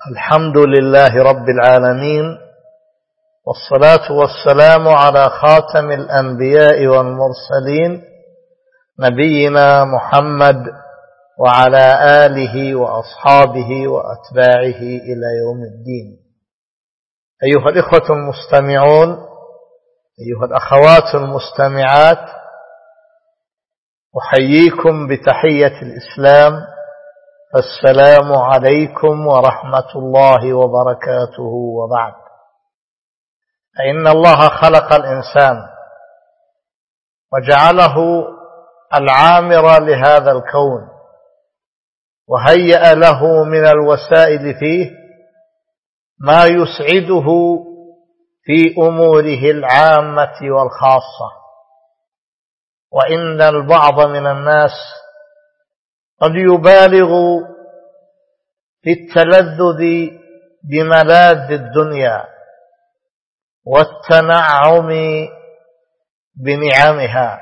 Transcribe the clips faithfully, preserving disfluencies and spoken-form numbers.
الحمد لله رب العالمين، والصلاة والسلام على خاتم الأنبياء والمرسلين نبينا محمد وعلى آله وأصحابه وأتباعه إلى يوم الدين. أيها الإخوة المستمعون، أيها الأخوات المستمعات، أحييكم بتحية الإسلام، السلام عليكم ورحمة الله وبركاته. وبعد، فإن الله خلق الإنسان وجعله العامر لهذا الكون، وهيأ له من الوسائل فيه ما يسعده في أموره العامة والخاصة. وإن البعض من الناس قد يبالغ في التلذذ بملاذ الدنيا والتنعم بنعمها،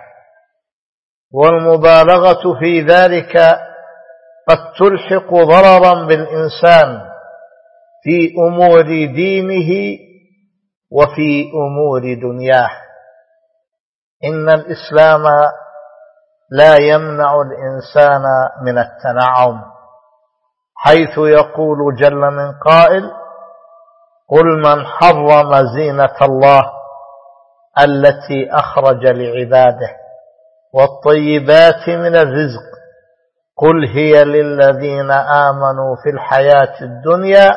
والمبالغة في ذلك قد تلحق ضررا بالإنسان في أمور دينه وفي أمور دنياه. إن الإسلام لا يمنع الإنسان من التنعم، حيث يقول جل من قائل: قل من حرم زينة الله التي أخرج لعباده والطيبات من الرزق قل هي للذين آمنوا في الحياة الدنيا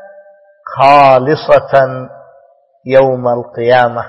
خالصة يوم القيامة.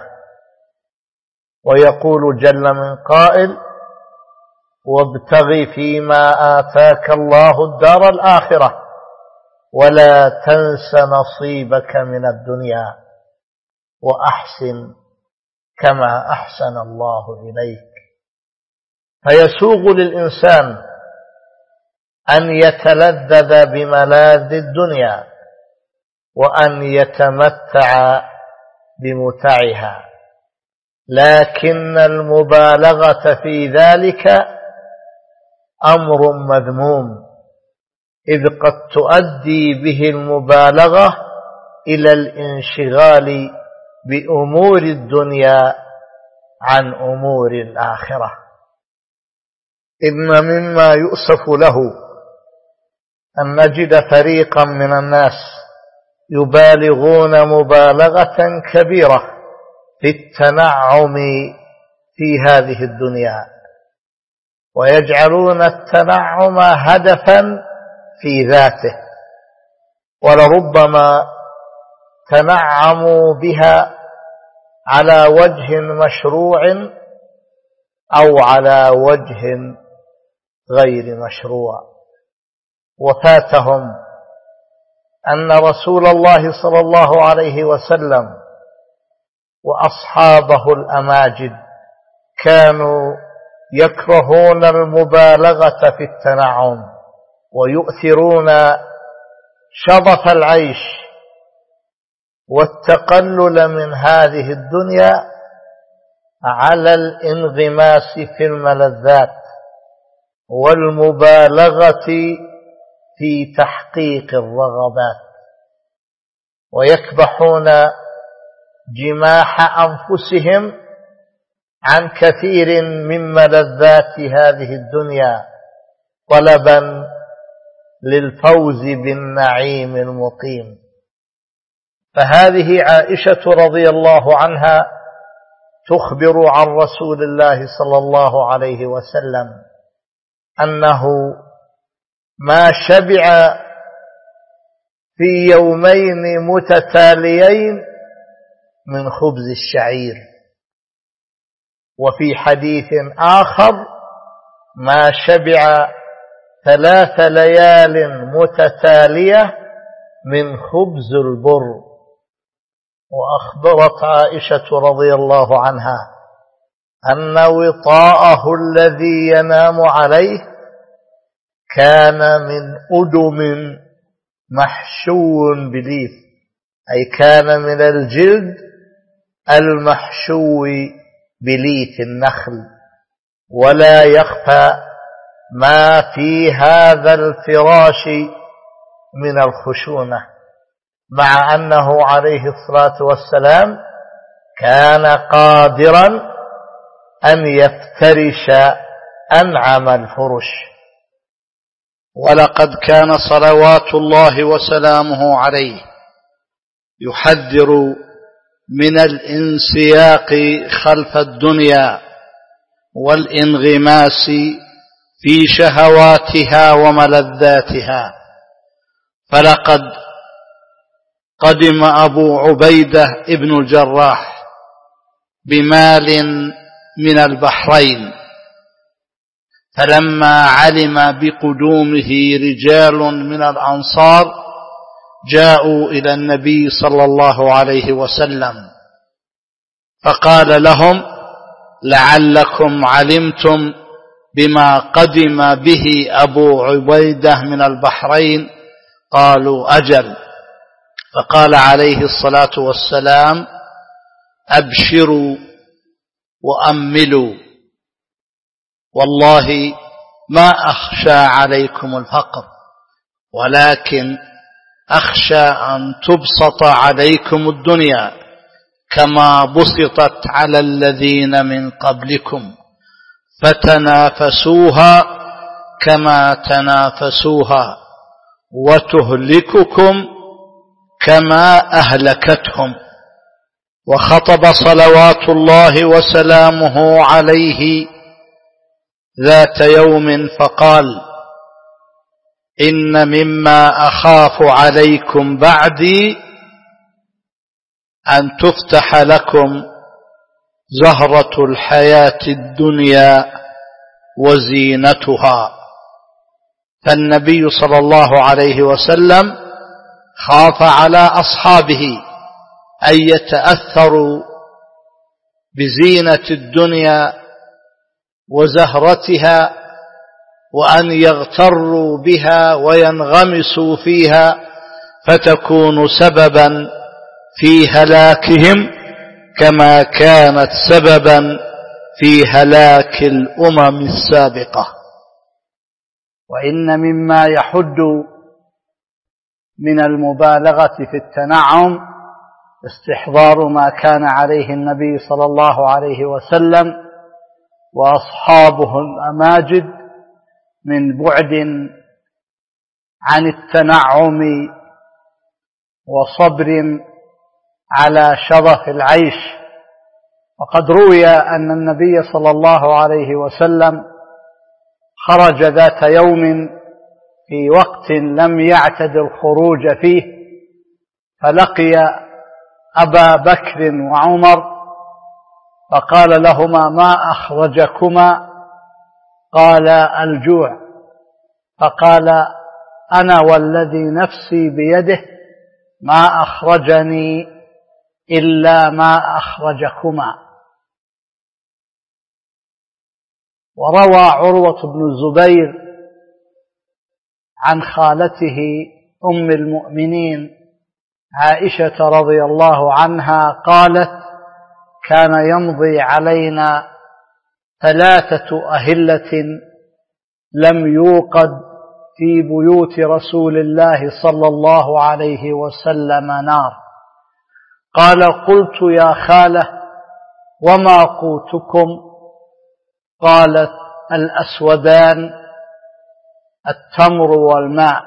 ويقول جل من قائل: وابتغ فيما آتاك الله الدار الآخرة ولا تنس نصيبك من الدنيا وأحسن كما أحسن الله إليك. فيسوغ للإنسان أن يتلذذ بملاذ الدنيا وأن يتمتع بمتعها، لكن المبالغة في ذلك أمر مذموم، إذ قد تؤدي به المبالغة إلى الانشغال بأمور الدنيا عن أمور الآخرة. إن مما يؤسف له أن نجد فريقا من الناس يبالغون مبالغة كبيرة في التنعم في هذه الدنيا، ويجعلون التنعم هدفا في ذاته، ولربما تنعموا بها على وجه مشروع أو على وجه غير مشروع، وفاتهم أن رسول الله صلى الله عليه وسلم وأصحابه الأماجد كانوا يكرهون المبالغة في التنعم، ويؤثرون شظف العيش والتقلل من هذه الدنيا على الانغماس في الملذات والمبالغة في تحقيق الرغبات، ويكبحون جماح أنفسهم عن كثير من ملذات هذه الدنيا طلبا للفوز بالنعيم المقيم. فهذه عائشة رضي الله عنها تخبر عن رسول الله صلى الله عليه وسلم أنه ما شبع في يومين متتاليين من خبز الشعير، وفي حديث آخر ما شبع ثلاث ليال متتالية من خبز البر. وأخبرت عائشة رضي الله عنها أن وطاءه الذي ينام عليه كان من أدم محشو بليف، أي كان من الجلد المحشو بليف النخل. ولا يخفى ما في هذا الفراش من الخشونة مع أنه عليه الصلاة والسلام كان قادرا أن يفترش أنعم الفرش. ولقد كان صلوات الله وسلامه عليه يحذر من الانسياق خلف الدنيا والانغماس في شهواتها وملذاتها. فلقد قدم أبو عبيدة ابن الجراح بمال من البحرين، فلما علم بقدومه رجال من الأنصار جاءوا إلى النبي صلى الله عليه وسلم فقال لهم: لعلكم علمتم بما قدم به أبو عبيدة من البحرين؟ قالوا: أجل. فقال عليه الصلاة والسلام: أبشروا وأملوا، والله ما أخشى عليكم الفقر، ولكن أخشى أن تبسط عليكم الدنيا كما بسطت على الذين من قبلكم فتنافسوها كما تنافسوها وتهلككم كما أهلكتهم. وخطب صلوات الله وسلامه عليه ذات يوم فقال: إن مما أخاف عليكم بعدي أن تفتح لكم زهرة الحياة الدنيا وزينتها. فالنبي صلى الله عليه وسلم خاف على أصحابه أن يتأثروا بزينة الدنيا وزهرتها وأن يغتروا بها وينغمسوا فيها فتكون سببا في هلاكهم كما كانت سببا في هلاك الأمم السابقة. وإن مما يحد من المبالغة في التنعم استحضار ما كان عليه النبي صلى الله عليه وسلم وأصحابه الأماجد من بعد عن التنعم وصبر على شظف العيش. وقد روي أن النبي صلى الله عليه وسلم خرج ذات يوم في وقت لم يعتد الخروج فيه، فلقي أبا بكر وعمر فقال لهما: ما أخرجكما؟ قال: الجوع. فقال: أنا والذي نفسي بيده ما أخرجني إلا ما أخرجكما. وروى عروة بن الزبير عن خالته أم المؤمنين عائشة رضي الله عنها قالت: كان يمضي علينا ثلاثة أهلة لم يوقد في بيوت رسول الله صلى الله عليه وسلم نار. قال: قلت: يا خالة وما قوتكم؟ قالت: الأسودان التمر والماء.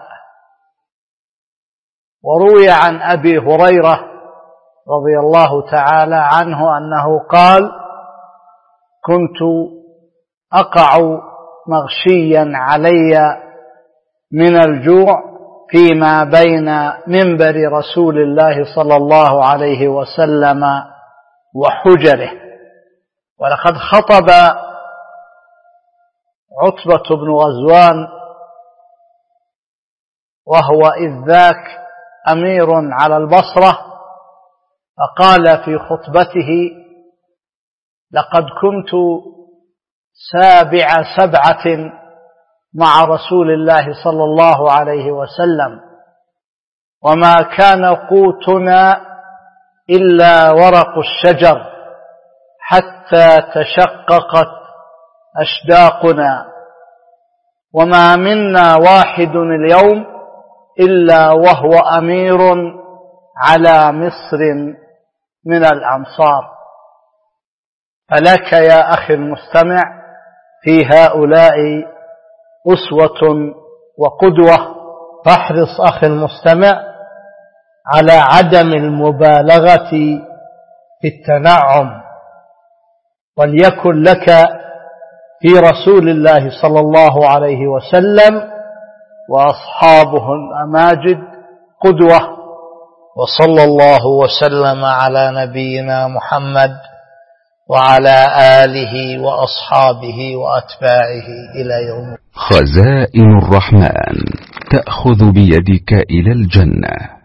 وروي عن أبي هريرة رضي الله تعالى عنه أنه قال: كنت أقع مغشيا علي من الجوع فيما بين منبر رسول الله صلى الله عليه وسلم وحجره. ولقد خطب عتبة بن غزوان وهو إذ ذاك أمير على البصرة، فقال في خطبته: لقد كنت سابع سبعة مع رسول الله صلى الله عليه وسلم، وما كان قوتنا إلا ورق الشجر حتى تشققت أشداقنا، وما منا واحد اليوم إلا وهو أمير على مصر من الأمصار. فلك يا أخي المستمع في هؤلاء أسوة وقدوة. فاحرص أخي المستمع على عدم المبالغة في التنعم، وليكن لك في رسول الله صلى الله عليه وسلم وأصحابه الأماجد قدوة. وصلى الله وسلم على نبينا محمد وعلى آله وأصحابه وأتباعه إلى يوم. خزائن الرحمن تأخذ بيدك إلى الجنة.